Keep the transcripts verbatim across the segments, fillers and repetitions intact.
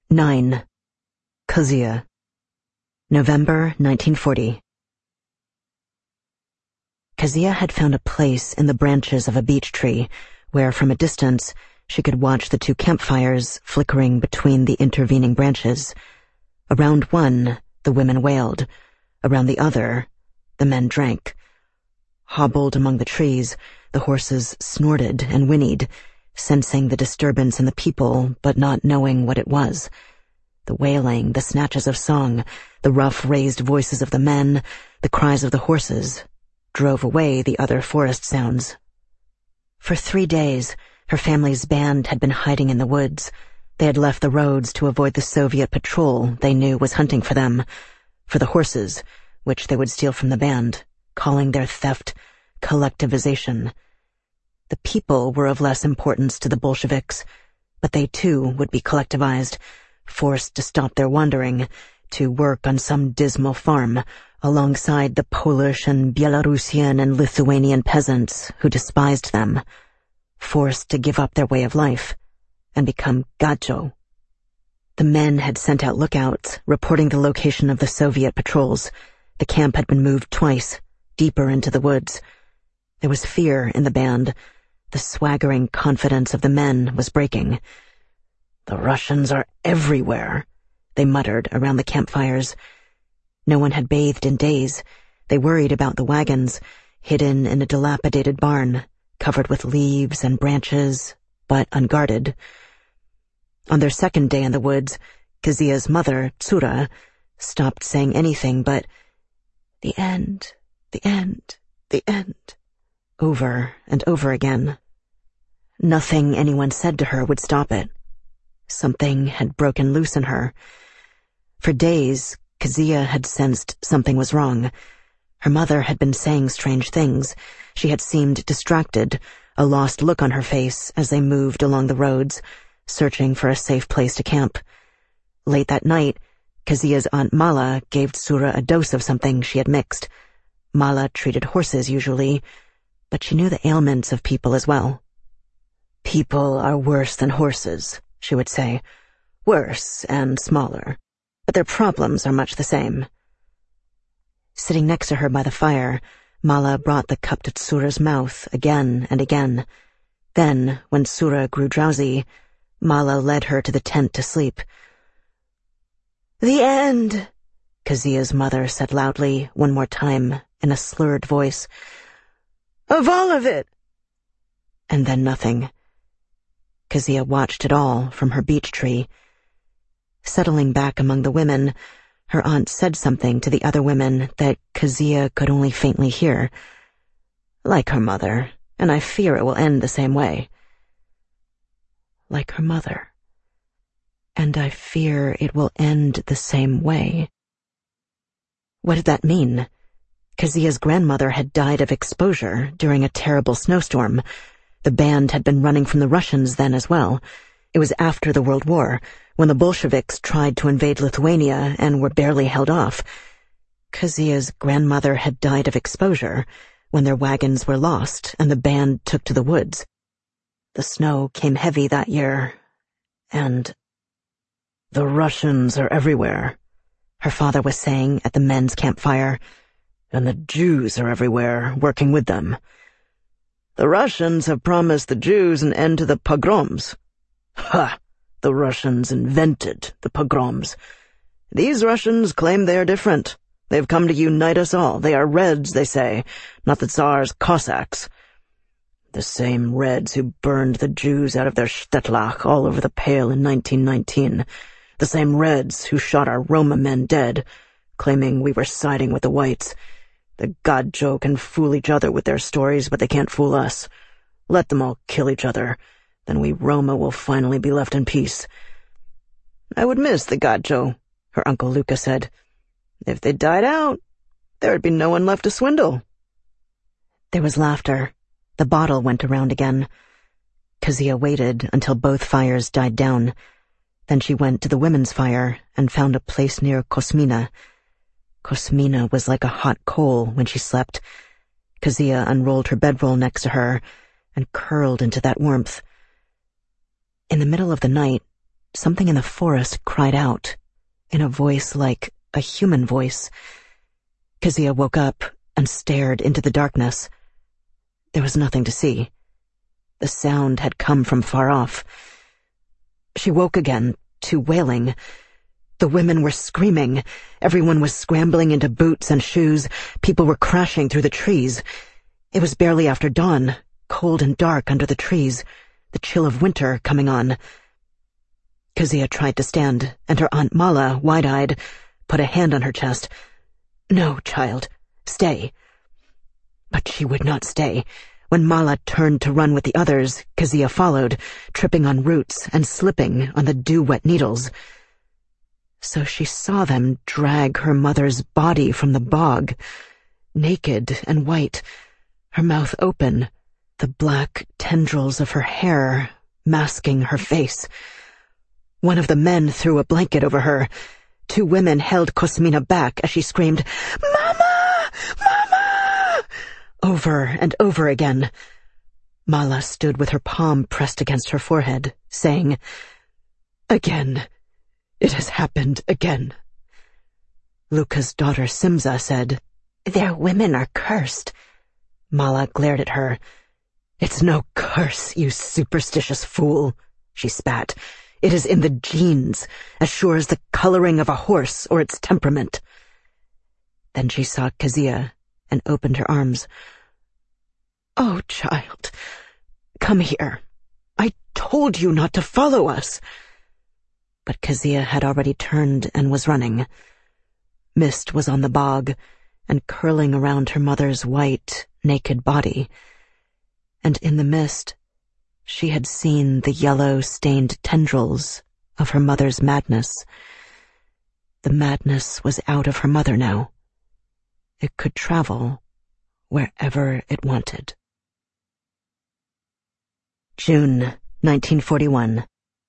nine. Kezia. November nineteen forty. Kezia had found a place in the branches of a beech tree where, from a distance, she could watch the two campfires flickering between the intervening branches. Around one, the women wailed. Around the other, the men drank. Hobbled among the trees, the horses snorted and whinnied, sensing the disturbance in the people but not knowing what it was. The wailing, the snatches of song, the rough raised voices of the men, the cries of the horses, drove away the other forest sounds. For three days, her family's band had been hiding in the woods. They had left the roads to avoid the Soviet patrol they knew was hunting for them, for the horses, which they would steal from the band, calling their theft collectivization. The people were of less importance to the Bolsheviks, but they too would be collectivized, forced to stop their wandering, to work on some dismal farm, alongside the Polish and Belarusian and Lithuanian peasants who despised them, forced to give up their way of life and become gacho. The men had sent out lookouts, reporting the location of the Soviet patrols. The camp had been moved twice, deeper into the woods. There was fear in the band. The swaggering confidence of the men was breaking. "The Russians are everywhere," they muttered around the campfires. No one had bathed in days. They worried about the wagons, hidden in a dilapidated barn, covered with leaves and branches, but unguarded. On their second day in the woods, Kezia's mother, Tsura, stopped saying anything but, "The end, the end, the end," over and over again. Nothing anyone said to her would stop it. Something had broken loose in her. For days, Kezia had sensed something was wrong. Her mother had been saying strange things. She had seemed distracted, a lost look on her face as they moved along the roads, searching for a safe place to camp. Late that night, Kezia's Aunt Mala gave Tsura a dose of something she had mixed. Mala treated horses usually, but she knew the ailments of people as well. "People are worse than horses," she would say. "Worse and smaller, but their problems are much the same." Sitting next to her by the fire, Mala brought the cup to Tsura's mouth again and again. Then, when Tsura grew drowsy, Mala led her to the tent to sleep. "The end," Kezia's mother said loudly one more time in a slurred voice. "Of all of it." And then nothing. Kezia watched it all from her beech tree. Settling back among the women, her aunt said something to the other women that Kezia could only faintly hear. "Like her mother, and I fear it will end the same way." Like her mother. And I fear it will end the same way. What did that mean? Kezia's grandmother had died of exposure during a terrible snowstorm. The band had been running from the Russians then as well. It was after the World War, when the Bolsheviks tried to invade Lithuania and were barely held off. Kezia's grandmother had died of exposure when their wagons were lost and the band took to the woods. The snow came heavy that year, and "The Russians are everywhere," her father was saying at the men's campfire, "and the Jews are everywhere, working with them. The Russians have promised the Jews an end to the pogroms. Ha! The Russians invented the pogroms. These Russians claim they are different. They have come to unite us all. They are Reds, they say, not the Tsar's Cossacks. The same Reds who burned the Jews out of their Shtetlach all over the Pale in nineteen nineteen. The same Reds who shot our Roma men dead, claiming we were siding with the whites. The Gajo can fool each other with their stories, but they can't fool us. Let them all kill each other. Then we Roma will finally be left in peace." "I would miss the Gajo," her Uncle Luca said. "If they died out, there would be no one left to swindle." There was laughter. The bottle went around again. Kezia waited until both fires died down. Then she went to the women's fire and found a place near Kosmina. Kosmina was like a hot coal when she slept. Kezia unrolled her bedroll next to her and curled into that warmth. In the middle of the night, something in the forest cried out, in a voice like a human voice. Kezia woke up and stared into the darkness. There was nothing to see. The sound had come from far off. She woke again to wailing. The women were screaming. Everyone was scrambling into boots and shoes. People were crashing through the trees. It was barely after dawn, cold and dark under the trees, the chill of winter coming on. Kezia tried to stand, and her Aunt Mala, wide-eyed, put a hand on her chest. "No, child, stay." But she would not stay. When Mala turned to run with the others, Kezia followed, tripping on roots and slipping on the dew-wet needles. So she saw them drag her mother's body from the bog, naked and white, her mouth open, the black tendrils of her hair masking her face. One of the men threw a blanket over her. Two women held Cosmina back as she screamed, "Mama! Mama!" over and over again. Mala stood with her palm pressed against her forehead, saying, "Again. It has happened again." Luca's daughter Simza said, "Their women are cursed." Mala glared at her. "It's no curse, you superstitious fool," she spat. "It is in the genes, as sure as the coloring of a horse or its temperament." Then she saw Kezia and opened her arms. "Oh, child, come here. I told you not to follow us." But Kezia had already turned and was running. Mist was on the bog and curling around her mother's white, naked body. And in the mist, she had seen the yellow-stained tendrils of her mother's madness. The madness was out of her mother now. It could travel wherever it wanted. June nineteen forty-one.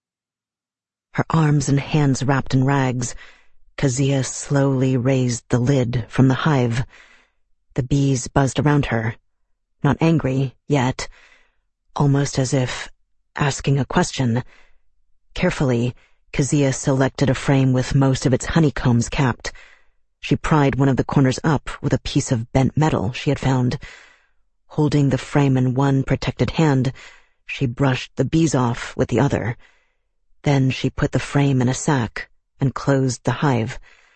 Her arms and hands wrapped in rags, Kezia slowly raised the lid from the hive. The bees buzzed around her, not angry yet, almost as if asking a question. Carefully, Kezia selected a frame with most of its honeycombs capped. She pried one of the corners up with a piece of bent metal she had found. Holding the frame in one protected hand, she brushed the bees off with the other. Then she put the frame in a sack and closed the hive.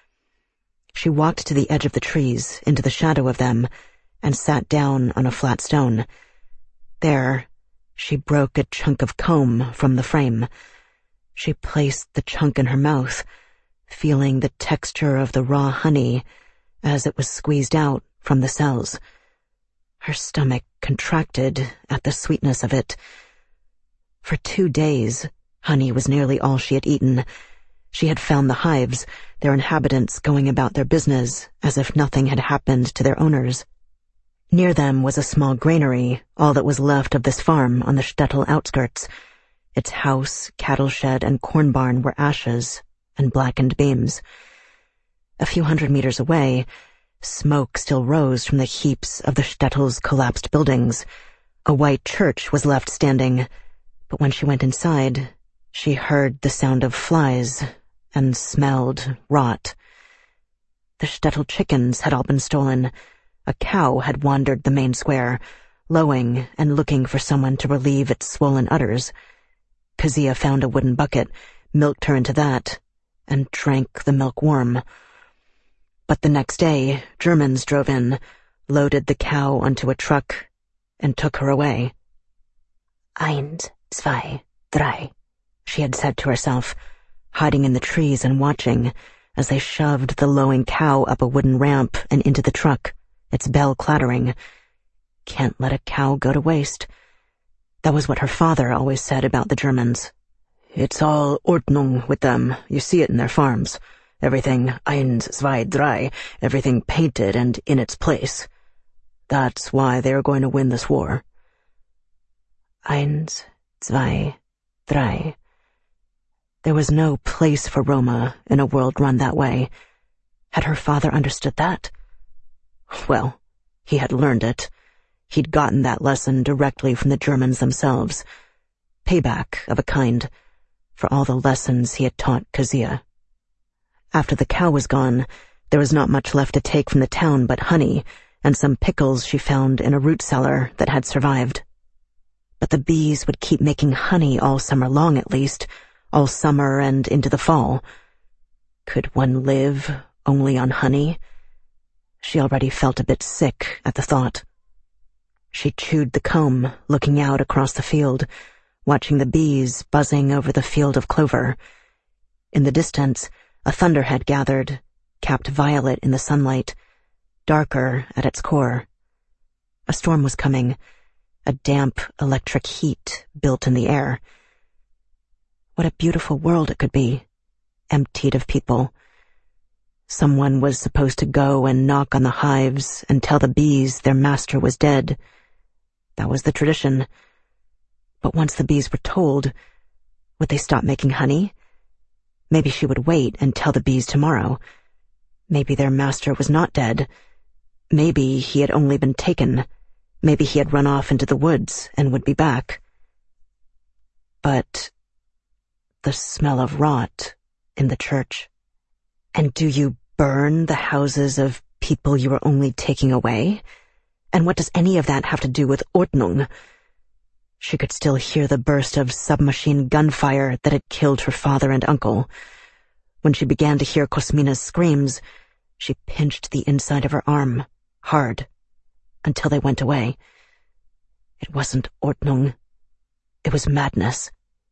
She walked to the edge of the trees, into the shadow of them, and sat down on a flat stone. There, she broke a chunk of comb from the frame. She placed the chunk in her mouth, feeling the texture of the raw honey as it was squeezed out from the cells. Her stomach contracted at the sweetness of it. For two days, honey was nearly all she had eaten. She had found the hives, their inhabitants going about their business as if nothing had happened to their owners. Near them was a small granary, all that was left of this farm on the shtetl outskirts. Its house, cattle shed, and corn barn were ashes and blackened beams. A few hundred meters away, smoke still rose from the heaps of the shtetl's collapsed buildings. A white church was left standing, but when she went inside, she heard the sound of flies and smelled rot. The shtetl chickens had all been stolen. A cow had wandered the main square, lowing and looking for someone to relieve its swollen udders. Kezia found a wooden bucket, milked her into that, and drank the milk warm. But the next day, Germans drove in, loaded the cow onto a truck, and took her away. Eins, zwei, drei, she had said to herself, hiding in the trees and watching as they shoved the lowing cow up a wooden ramp and into the truck, its bell clattering. Can't let a cow go to waste. That was what her father always said about the Germans. It's all Ordnung with them. You see it in their farms. Everything eins, zwei, drei, everything painted and in its place. That's why they are going to win this war. Eins, zwei, drei. There was no place for Roma in a world run that way. Had her father understood that? Well, he had learned it. He'd gotten that lesson directly from the Germans themselves. Payback of a kind. for all the lessons he had taught Kezia. After the cow was gone, there was not much left to take from the town but honey and some pickles she found in a root cellar that had survived. But the bees would keep making honey all summer long at least, all summer and into the fall. Could one live only on honey? She already felt a bit sick at the thought. She chewed the comb, looking out across the field, watching the bees buzzing over the field of clover. In the distance, a thunderhead gathered, capped violet in the sunlight, darker at its core. A storm was coming, a damp electric heat built in the air. What a beautiful world it could be, emptied of people. Someone was supposed to go and knock on the hives and tell the bees their master was dead. That was the tradition. But once the bees were told, would they stop making honey? Maybe she would wait and tell the bees tomorrow. Maybe their master was not dead. Maybe he had only been taken. Maybe he had run off into the woods and would be back. But the smell of rot in the church. And do you burn the houses of people you are only taking away? And what does any of that have to do with Ordnung? She could still hear the burst of submachine gunfire that had killed her father and uncle. When she began to hear Cosmina's screams, she pinched the inside of her arm, hard, until they went away. It wasn't Ordnung. It was madness.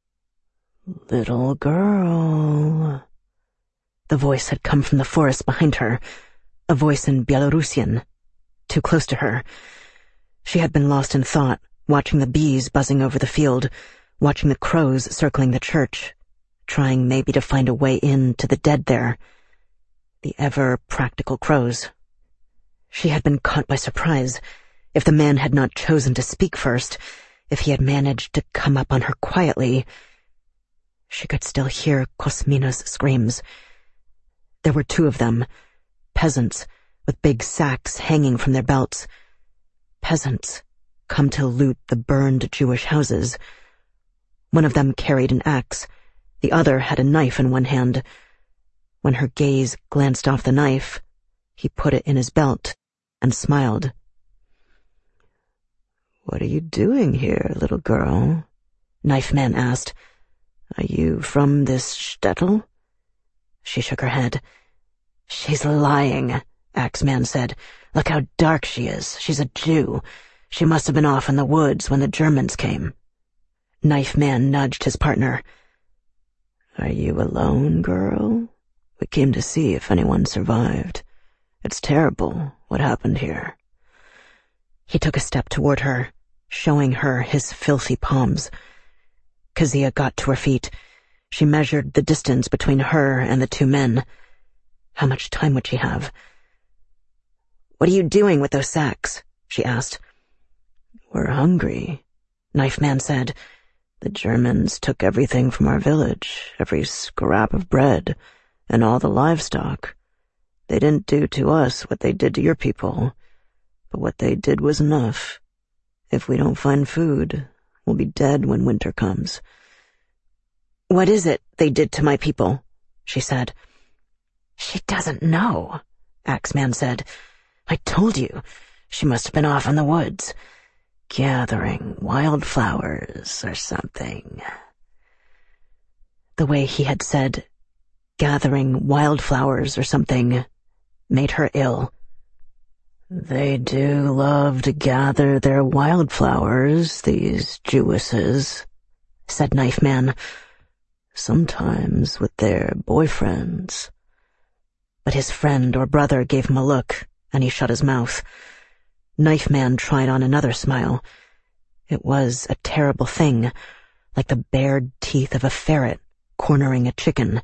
"Little girl." The voice had come from the forest behind her, a voice in Belarusian, too close to her. She had been lost in thought, watching the bees buzzing over the field, watching the crows circling the church, trying maybe to find a way in to the dead there. The ever-practical crows. She had been caught by surprise. If the man had not chosen to speak first, if he had managed to come up on her quietly, she could still hear Cosmina's screams. There were two of them, peasants, with big sacks hanging from their belts. Peasants, come to loot the burned Jewish houses. One of them carried an axe. The other had a knife in one hand. When her gaze glanced off the knife, he put it in his belt and smiled. "What are you doing here, little girl?" Knife Man asked. "Are you from this shtetl?" She shook her head. "She's lying," Axeman said. "Look how dark she is. She's a Jew. She must have been off in the woods when the Germans came." Knife Man nudged his partner. "Are you alone, girl? We came to see if anyone survived. It's terrible what happened here." He took a step toward her, showing her his filthy palms. Kezia got to her feet. She measured the distance between her and the two men. How much time would she have? "What are you doing with those sacks?" she asked. "We're hungry," Knife Man said. "The Germans took everything from our village, every scrap of bread, and all the livestock. They didn't do to us what they did to your people, but what they did was enough. If we don't find food, we'll be dead when winter comes." "What is it they did to my people?" she said. "She doesn't know," Axeman said. "I told you, she must have been off in the woods, gathering wildflowers or something." The way he had said, "gathering wildflowers or something," made her ill. "They do love to gather their wildflowers, these Jewesses," said Knife Man. "Sometimes with their boyfriends." But his friend or brother gave him a look, and he shut his mouth. Knife Man tried on another smile. It was a terrible thing, like the bared teeth of a ferret cornering a chicken.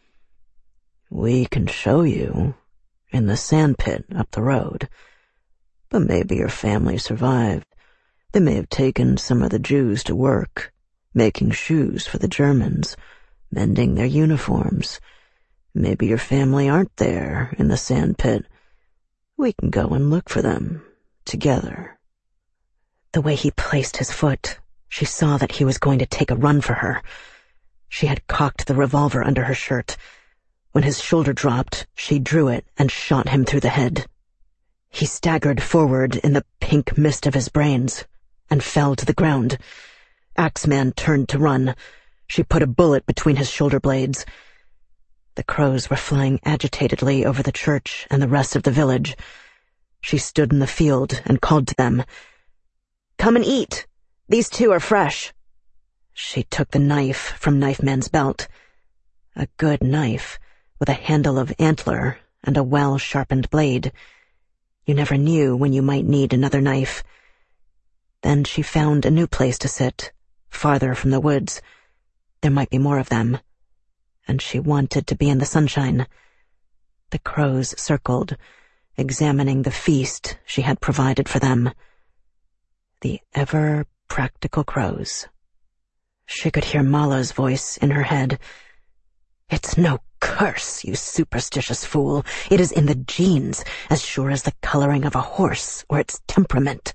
"We can show you, in the sandpit up the road. But maybe your family survived. They may have taken some of the Jews to work, making shoes for the Germans, mending their uniforms. Maybe your family aren't there in the sandpit. We can go and look for them, together." The way he placed his foot, she saw that he was going to take a run for her. She had cocked the revolver under her shirt. When his shoulder dropped, she drew it and shot him through the head. He staggered forward in the pink mist of his brains and fell to the ground. Axeman turned to run. She put a bullet between his shoulder blades. The crows were flying agitatedly over the church and the rest of the village. She stood in the field and called to them. "Come and eat. These two are fresh." She took the knife from Knife Man's belt. A good knife, with a handle of antler and a well-sharpened blade. You never knew when you might need another knife. Then she found a new place to sit, farther from the woods. There might be more of them, and she wanted to be in the sunshine. The crows circled, examining the feast she had provided for them. The ever-practical crows. She could hear Mala's voice in her head. "It's no curse, you superstitious fool. It is in the genes, as sure as the coloring of a horse or its temperament."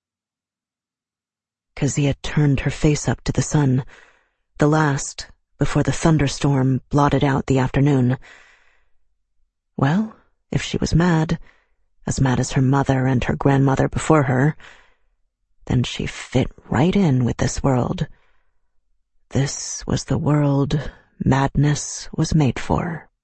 Kezia turned her face up to the sun, the last, before the thunderstorm blotted out the afternoon. Well, if she was mad, as mad as her mother and her grandmother before her, then she fit right in with this world. This was the world madness was made for.